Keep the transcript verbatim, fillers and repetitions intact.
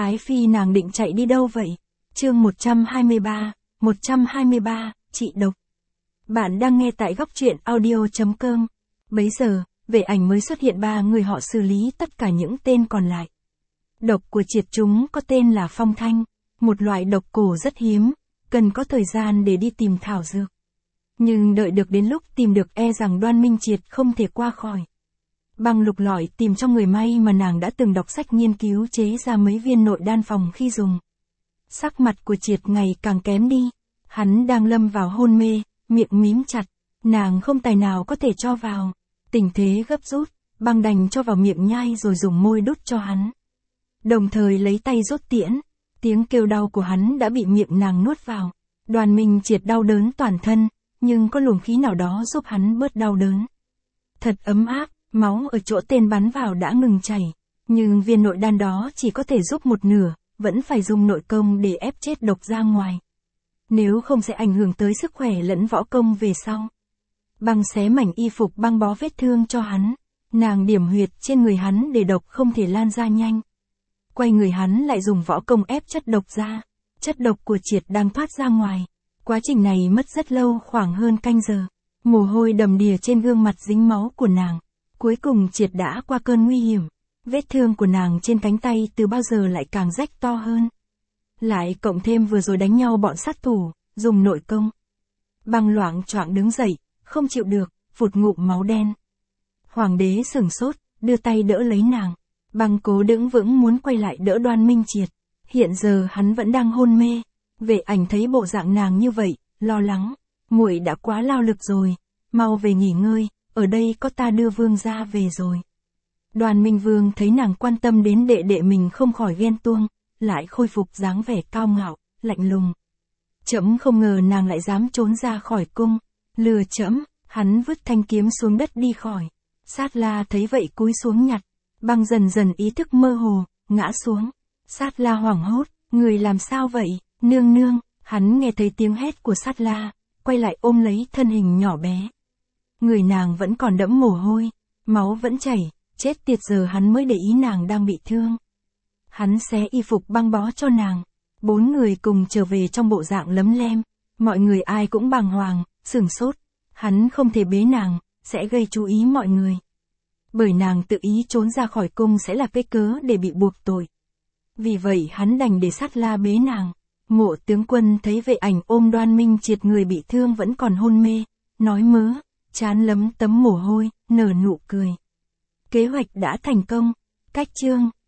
Ái Phi nàng định chạy đi đâu vậy? Chương một trăm hai mươi ba, một trăm hai mươi ba, chị độc. Bạn đang nghe tại góc truyện audio chấm com. Bấy giờ, Vệ Ảnh mới xuất hiện ba người họ xử lý tất cả những tên còn lại. Độc của triệt chúng có tên là phong thanh, một loại độc cổ rất hiếm, cần có thời gian để đi tìm thảo dược. Nhưng đợi được đến lúc tìm được e rằng Đoan Minh Triệt không thể qua khỏi. Bằng lục lọi tìm trong người may mà nàng đã từng đọc sách nghiên cứu chế ra mấy viên nội đan phòng khi dùng. Sắc mặt của Triệt ngày càng kém đi, hắn đang lâm vào hôn mê, miệng mím chặt, nàng không tài nào có thể cho vào. Tình thế gấp rút, băng đành cho vào miệng nhai rồi dùng môi đút cho hắn. Đồng thời lấy tay rút tiễn, tiếng kêu đau của hắn đã bị miệng nàng nuốt vào. Đoan Minh Triệt đau đớn toàn thân, nhưng có luồng khí nào đó giúp hắn bớt đau đớn. Thật ấm áp, máu ở chỗ tên bắn vào đã ngừng chảy, nhưng viên nội đan đó chỉ có thể giúp một nửa, vẫn phải dùng nội công để ép chết độc ra ngoài. Nếu không sẽ ảnh hưởng tới sức khỏe lẫn võ công về sau. Băng xé mảnh y phục băng bó vết thương cho hắn, nàng điểm huyệt trên người hắn để độc không thể lan ra nhanh. Quay người hắn lại dùng võ công ép chất độc ra, chất độc của Triệt đang thoát ra ngoài. Quá trình này mất rất lâu, khoảng hơn canh giờ. Mồ hôi đầm đìa trên gương mặt dính máu của nàng. Cuối cùng Triệt đã qua cơn nguy hiểm. Vết thương của nàng trên cánh tay từ bao giờ lại càng rách to hơn. Lại cộng thêm vừa rồi đánh nhau bọn sát thủ, dùng nội công. Băng loạng choạng đứng dậy, không chịu được, phụt ngụm máu đen. Hoàng đế sửng sốt, đưa tay đỡ lấy nàng. Băng cố đứng vững muốn quay lại đỡ Đoan Minh Triệt. Hiện giờ hắn vẫn đang hôn mê. Vệ Ảnh thấy bộ dạng nàng như vậy, lo lắng. Muội đã quá lao lực rồi, mau về nghỉ ngơi, ở đây có ta đưa vương gia về rồi. Đoan Minh Vương thấy nàng quan tâm đến đệ đệ mình không khỏi ghen tuông, lại khôi phục dáng vẻ cao ngạo, lạnh lùng. Trẫm không ngờ nàng lại dám trốn ra khỏi cung, lừa trẫm. Hắn vứt thanh kiếm xuống đất đi khỏi. Sát La thấy vậy cúi xuống nhặt, băng dần dần ý thức mơ hồ, ngã xuống. Sát La hoảng hốt, người làm sao vậy, nương nương. Hắn nghe thấy tiếng hét của Sát La, quay lại ôm lấy thân hình nhỏ bé. Người nàng vẫn còn đẫm mồ hôi, máu vẫn chảy, chết tiệt giờ hắn mới để ý nàng đang bị thương. Hắn xé y phục băng bó cho nàng. Bốn người cùng trở về trong bộ dạng lấm lem, mọi người ai cũng bàng hoàng, sửng sốt. Hắn không thể bế nàng, sẽ gây chú ý mọi người. Bởi nàng tự ý trốn ra khỏi cung sẽ là cái cớ để bị buộc tội. Vì vậy hắn đành để Sát La bế nàng. Mộ tướng quân thấy Vệ Ảnh ôm Đoan Minh Triệt người bị thương vẫn còn hôn mê, nói mớ, trán lấm tấm mồ hôi, nở nụ cười. Kế hoạch đã thành công. Cách chương